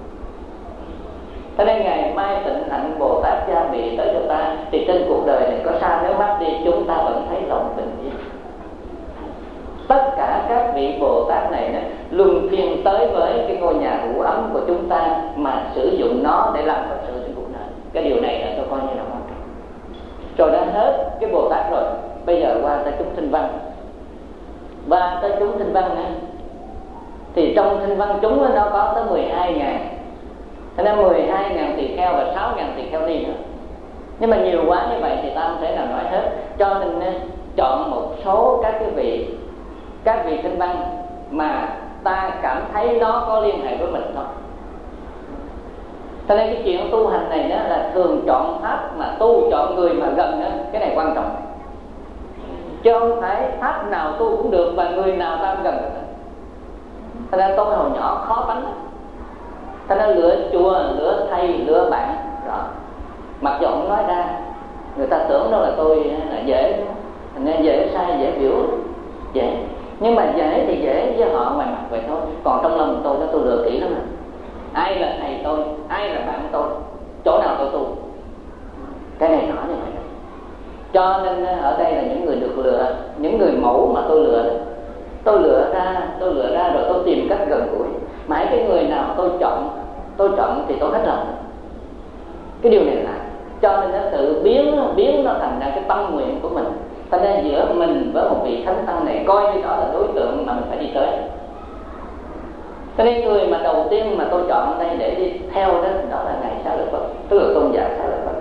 Thế nên ngày mai tịnh hạnh Bồ Tát gia vị tới cho ta, thì trên cuộc đời này có xa nếu mắt đi, chúng ta vẫn thấy lòng bình yên. Tất cả các vị Bồ Tát này đó, luân phiên tới với cái ngôi nhà ngủ ấm của chúng ta mà sử dụng nó để làm Phật sự trên cuộc đời. Cái điều này là tôi coi như là quan trọng. Rồi đã hết cái Bồ Tát rồi, bây giờ qua tới chúng Thanh Văn. Và tới chúng Thanh Văn nữa, thì trong Thanh Văn chúng nó có tới mười hai ngàn. Thế nên mười hai ngàn tỳ kheo và sáu ngàn tỳ kheo ni nữa. Nhưng mà nhiều quá như vậy thì ta không thể nào nói hết. Cho nên chọn một số các cái vị, các vị Thanh Văn mà ta cảm thấy nó có liên hệ với mình thôi. Cho nên cái chuyện tu hành này đó là thường chọn pháp mà tu, chọn người mà gần đó. Cái này quan trọng. Chứ không phải pháp nào tu cũng được và người nào ta gần. Cho nên tôi hồi nhỏ khó tánh. Cho nên lựa chùa, lựa thầy, lựa bạn đó. Mặc dù không nói ra, người ta tưởng đâu là tôi là dễ, nên dễ sai, dễ biểu, dễ. Nhưng mà dễ thì dễ với họ ngoài mặt vậy thôi. Còn trong lòng tôi đó, tôi lựa kỹ lắm rồi. Ai là thầy tôi, ai là bạn tôi, chỗ nào tôi tu. Cái này rõ như vậy. Cho nên ở đây là những người được lựa, những người mẫu mà tôi lựa. Tôi lựa ra, tôi lựa ra rồi tôi tìm cách gần gũi. Mãi cái người nào tôi chọn, tôi chọn thì tôi hết lòng. Cái điều này là cho nên nó tự biến, biến nó thành ra cái tâm nguyện của mình. Cho nên giữa mình với một vị thánh tăng này coi như đó là đối tượng mà mình phải đi tới. Cho nên người mà đầu tiên mà tôi chọn đây để đi theo đó, đó là Ngài Xá Lợi Phất, tức là tôn giả Xá Lợi Phất.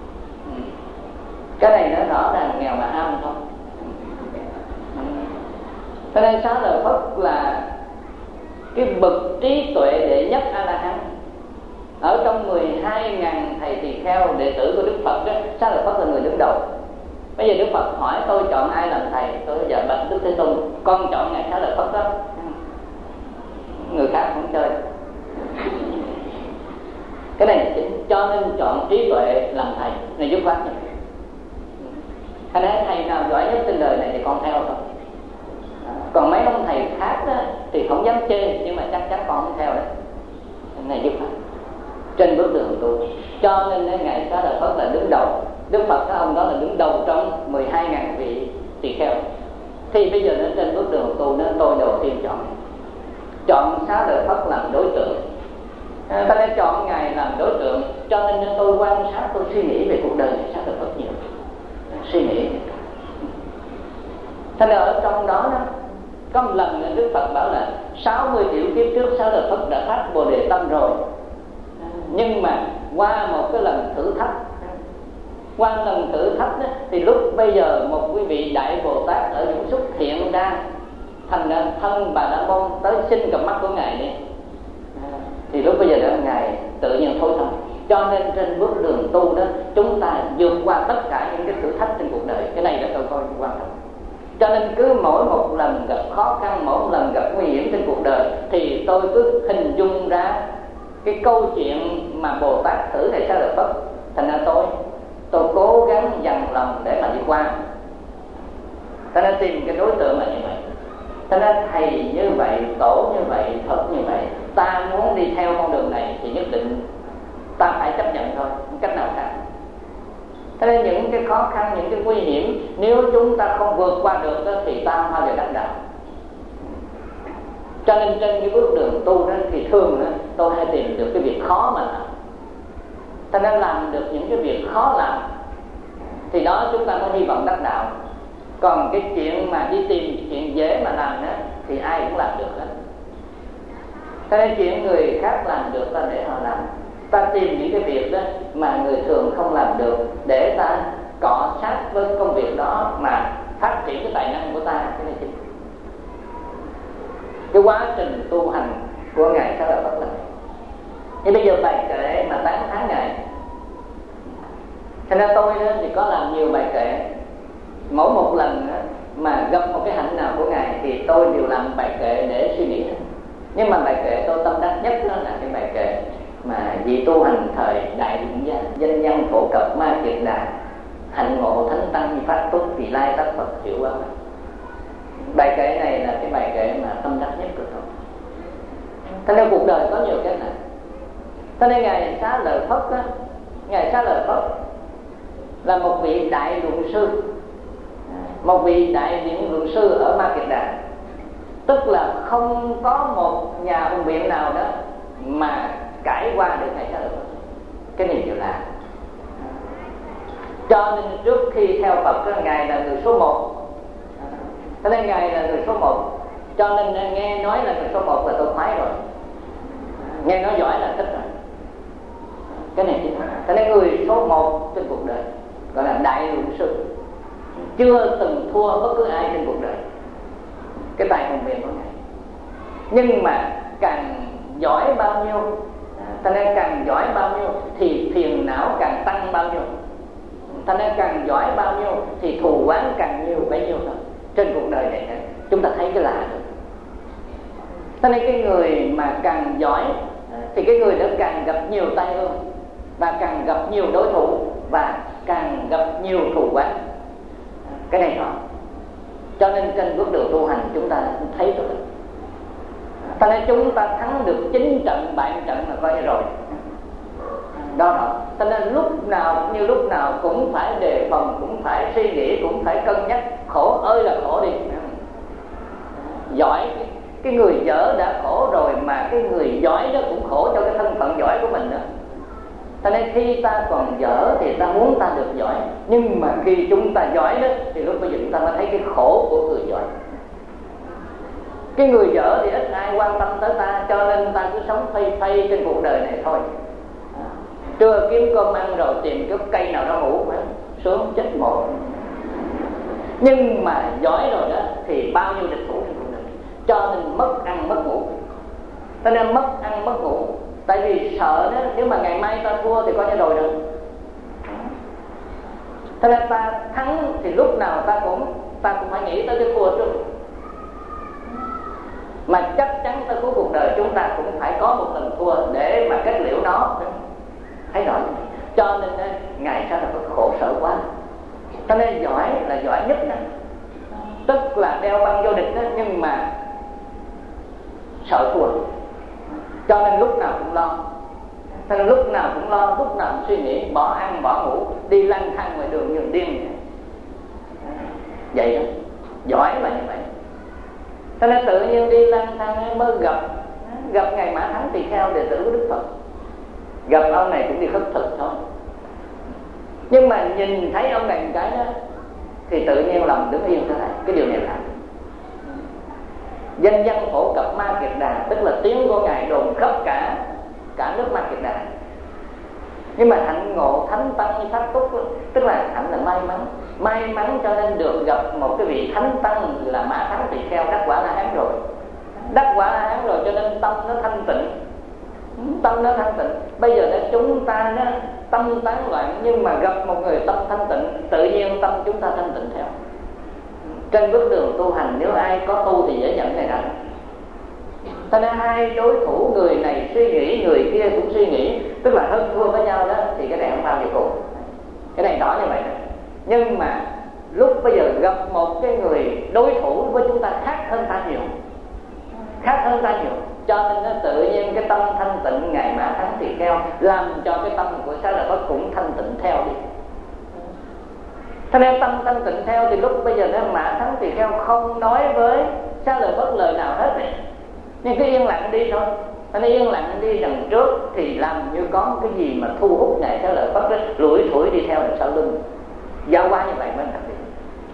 Cái này nó rõ ràng nghèo mà ham thôi. Cho nên Xá Lợi Phất là cái bậc trí tuệ đệ nhất A-la-hán. Ở trong mười hai ngàn thầy tỳ kheo đệ tử của Đức Phật đó, Xá Lợi Phất là người đứng đầu. Bây giờ Đức Phật hỏi tôi chọn ai làm thầy, tôi giờ bạch Đức Thế Tôn, con chọn Ngài Xá Lợi Phất đó. Người khác không chơi. Cái này là chính. Cho nên chọn trí tuệ làm thầy này dứt khoát nhé. Thành ra thầy nào giỏi nhất trên đời này thì con theo thôi. Còn mấy ông thầy khác đó, thì không dám chê, nhưng mà chắc chắn con không theo đấy. Cái này dứt khoát trên bước đường tu. Cho nên Ngài Xá Lợi Phất là đứng đầu. Đức Phật các ông đó là đứng đầu trong mười hai ngàn vị tỳ kheo. Thì bây giờ đến trên bước đường tu, nên tôi đầu tiên chọn chọn Xá Lợi Phất làm đối tượng. À, ta đã chọn Ngài làm đối tượng. Cho nên tôi quan sát, tôi suy nghĩ về cuộc đời này Xá Lợi Phất nhiều. Suy nghĩ. Thế nên ở trong đó, đó có một lần Đức Phật bảo là sáu mươi tiểu kiếp trước Xá Lợi Phất đã phát Bồ Đề tâm rồi. Nhưng mà qua một cái lần thử thách, qua lần thử thách đó, thì lúc bây giờ một quý vị Đại Bồ Tát ở Dũng Xúc hiện ra, thành ra thân Bà La Môn tới xin cặp mắt của ngài đi, à, thì lúc bây giờ đó ngài tự nhiên thôi thôi. Cho nên trên bước đường tu đó, chúng ta vượt qua tất cả những cái thử thách trên cuộc đời. Cái này là tôi coi quan trọng. Cho nên cứ mỗi một lần gặp khó khăn, mỗi một lần gặp nguy hiểm trên cuộc đời, thì tôi cứ hình dung ra cái câu chuyện mà Bồ Tát thử Thầy Xá Lợi Phất. Thành ra tôi tôi cố gắng dằn lòng để mà đi qua. Thành ra tìm cái đối tượng là như vậy. Thành ra thầy như vậy, tổ như vậy, Phật như vậy, ta muốn đi theo con đường này thì nhất định ta phải chấp nhận thôi, không cách nào khác. Thế nên những cái khó khăn, những cái nguy hiểm, nếu chúng ta không vượt qua được đó, thì ta không bao giờ đắc đạo. Cho nên trên cái bước đường tu đó thì thường đó, tôi hay tìm được cái việc khó mà làm. Thế nên làm được những cái việc khó làm thì đó chúng ta mới hy vọng đắc đạo. Còn cái chuyện mà đi tìm chuyện dễ mà làm đó thì ai cũng làm được hết. Thế nên chuyện người khác làm được ta để họ làm. Ta tìm những cái việc đó mà người thường không làm được để ta cọ sát với công việc đó mà phát triển cái tài năng của ta. Cái này chính cái quá trình tu hành của Ngài Xá Lợi Phất là thì bây giờ bài kệ mà tán thán Ngài. Thành ra tôi đó thì có làm nhiều bài kệ. Mỗi một lần đó, mà gặp một cái hạnh nào của Ngài thì tôi đều làm bài kệ để suy nghĩ. Nhưng mà bài kệ tôi tâm đắc nhất đó là cái bài kệ mà vị tu hành thời Đại Định Gia, danh văn phổ cập ma kiệt đà, hạnh ngộ thánh tăng phát túc vì lai tác Phật hiệu quá. Bài kệ này là cái bài kệ mà tâm đắc nhất của tôi. Thế nên cuộc đời có nhiều cái này. Thế nên Ngài Xá Lợi Phất á, Ngài Xá Lợi Phất là một vị đại luận sư, một vị đại diện luận sư ở Ma Kiệt Đà. Tức là không có một nhà hùng biện nào đó mà cãi qua được Ngài Xá Lợi Phất. Cái này điều là cho nên trước khi theo Phật đó, Ngài là người số một. Thế nên Ngài là người số một. Cho nên nghe nói là người số một là tôi khoái rồi. Nghe nói giỏi là thích rồi. Cái này chính là thế nên người số một trên cuộc đời gọi là đại luận sư, chưa từng thua bất cứ ai trên cuộc đời. Cái tài hùng biện của Ngài. Nhưng mà càng giỏi bao nhiêu, cho nên càng giỏi bao nhiêu thì phiền não càng tăng bao nhiêu. Cho nên càng giỏi bao nhiêu thì thù oán càng nhiều bấy nhiêu thôi. Trên cuộc đời này chúng ta thấy cái lạ rồi. Cho nên cái người mà càng giỏi thì cái người đó càng gặp nhiều tai ương, và càng gặp nhiều đối thủ, và càng gặp nhiều thù oán. Cái này đó. Cho nên trên bước đường tu hành chúng ta thấy rồi. Cho nên chúng ta thắng được chín trận bảy trận là coi như rồi. Đó đó. Cho nên lúc nào cũng như lúc nào cũng phải đề phòng, cũng phải suy nghĩ, cũng phải cân nhắc. Khổ ơi là khổ đi. Giỏi, cái người dở đã khổ rồi mà cái người giỏi đó cũng khổ cho cái thân phận giỏi của mình nữa. Cho nên khi ta còn dở thì ta muốn ta được giỏi, nhưng mà khi chúng ta giỏi đó thì lúc bây giờ chúng ta mới thấy cái khổ của người giỏi. Cái người dở thì ít ai quan tâm tới ta, cho nên ta cứ sống phay phay trên cuộc đời này thôi. À, trưa kiếm cơm ăn rồi tìm cái cây nào đó ngủ, sướng chết một. Nhưng mà giỏi rồi đó thì bao nhiêu địch thủ trên cuộc đời, cho nên mất ăn mất ngủ. Cho nên mất ăn mất ngủ, tại vì sợ đó, nếu mà ngày mai ta thua thì coi như rồi được. Cho nên ta thắng thì lúc nào ta cũng ta cũng phải nghĩ tới cái thua trước. Mà chắc chắn tới cuối cuộc đời chúng ta cũng phải có một lần thua để mà kết liễu nó. Thấy rõ. Cho nên Ngài Xá Lợi Phất khổ sở quá. Cho nên giỏi là giỏi nhất đó. Tức là đeo băng vô địch đó, nhưng mà sợ thua. Cho nên lúc nào cũng lo. Cho nên lúc nào cũng lo, lúc nào cũng suy nghĩ, bỏ ăn bỏ ngủ, đi lang thang ngoài đường như điên. Vậy đó. Giỏi mà như vậy. Cho nên tự nhiên đi lang thang mới gặp gặp Ngài Mã Thắng Tỳ Kheo đệ tử của Đức Phật. Gặp ông này cũng đi khất thực thôi. Nhưng mà nhìn thấy ông này một cái đó thì tự nhiên lòng đứng yên thế này. Cái điều này là danh văn phổ cập Ma Kiệt Đà, tức là tiếng của Ngài đồn khắp cả cả nước Ma Kiệt Đà. Nhưng mà hạnh ngộ thánh tăng phát túc, tức là hạnh là may mắn. may mắn cho nên được gặp một cái vị thánh tăng là Mã Thắng Tỳ Kheo đắc quả La Hán rồi. Đắc quả La Hán rồi cho nên tâm nó thanh tịnh, tâm nó thanh tịnh. Bây giờ là chúng ta nó tâm tán loạn, nhưng mà gặp một người tâm thanh tịnh, tự nhiên tâm chúng ta thanh tịnh theo. Trên bước đường tu hành nếu ai có tu thì dễ nhận cái này. Cho nên hai đối thủ, người này suy nghĩ, người kia cũng suy nghĩ, tức là hơn thua với nhau đó, thì cái này không bao giờ cùng. Cái này rõ như vậy đó. Nhưng mà lúc bây giờ gặp một cái người đối thủ với chúng ta khác hơn ta nhiều, khác hơn ta nhiều, cho nên nó tự nhiên cái tâm thanh tịnh Ngài Mã Thắng Tỳ Kheo làm cho cái tâm của Xá Lợi Phất cũng thanh tịnh theo đi. Cho nên tâm thanh tịnh theo thì lúc bây giờ nó Mã Thắng Tỳ Kheo không nói với Xá Lợi Phất lời nào hết này, nhưng cứ yên lặng đi thôi. Cho nên yên lặng đi đằng trước thì làm như có cái gì mà thu hút Ngài Xá Lợi Phất đó, lủi thủi đi theo đằng sau lưng. Giáo hóa như vậy mới thật sự.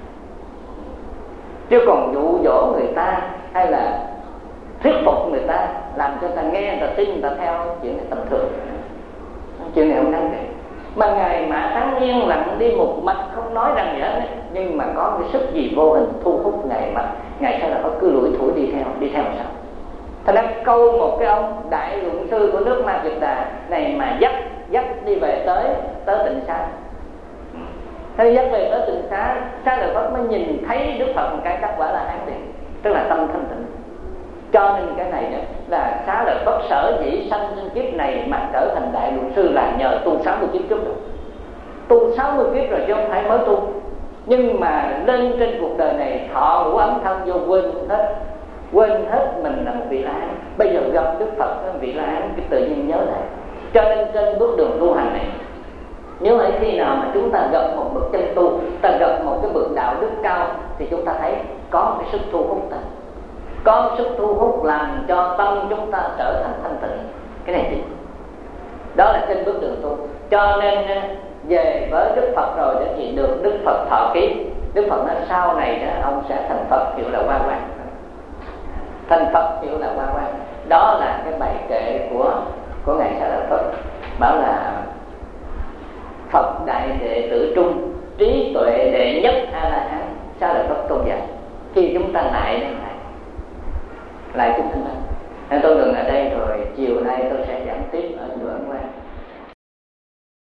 Chứ còn dụ dỗ người ta hay là thuyết phục người ta, làm cho người ta nghe, người ta tin, người ta theo, chuyện này tầm thường, chuyện này không đáng kể. Mà Ngài Mã Thắng yên lặng đi một mạch không nói rằng gì hết, nhưng mà có cái sức gì vô hình thu hút Ngài, mà Ngài sao là có cứ lủi thủi đi theo, đi theo sao? Thật ra câu một cái ông đại luận sư của nước Ma Kiệt Đà này mà dắt dắt đi về tới tới Tịnh Xá. Thế dắt về tới Tịnh Xá, Xá Lợi Phất mới nhìn thấy Đức Phật một cái đắc quả La Hán liền, tức là tâm thanh tịnh. Cho nên cái này đó là Xá Lợi Phất sở dĩ sanh trên kiếp này mà trở thành đại luận sư là nhờ tu sáu mươi kiếp trước rồi. Tu sáu mươi kiếp rồi chứ không phải mới tu. Nhưng mà lên trên cuộc đời này thọ ngũ ấm thân vô, quên hết, quên hết mình là một vị La Hán. Bây giờ gặp Đức Phật vị La Hán cái tự nhiên nhớ lại. Cho nên trên bước đường tu hành này, nếu ở khi nào mà chúng ta gặp một bậc chân tu, ta gặp một cái bậc đạo đức cao, thì chúng ta thấy có cái sức thu hút ta, có sức thu hút làm cho tâm chúng ta trở thành thanh tịnh. Cái này thì đó là trên bước đường tu. Cho nên về với Đức Phật rồi thì được Đức Phật thọ ký. Đức Phật nói sau này đó ông sẽ thành Phật hiệu là Hoa Quang, thành Phật hiệu là Hoa Quang. Đó là cái bài kệ của của ngài Xá Lợi Phất, bảo là Phật đại đệ tử trung, trí tuệ đệ nhất A La Hán, Xá Lợi Phất tôn giả. Khi chúng ta lại đây lại lại chúng ta nên tôi ngừng ở đây, rồi chiều nay tôi sẽ giảng tiếp ở chùa Ấn Quang.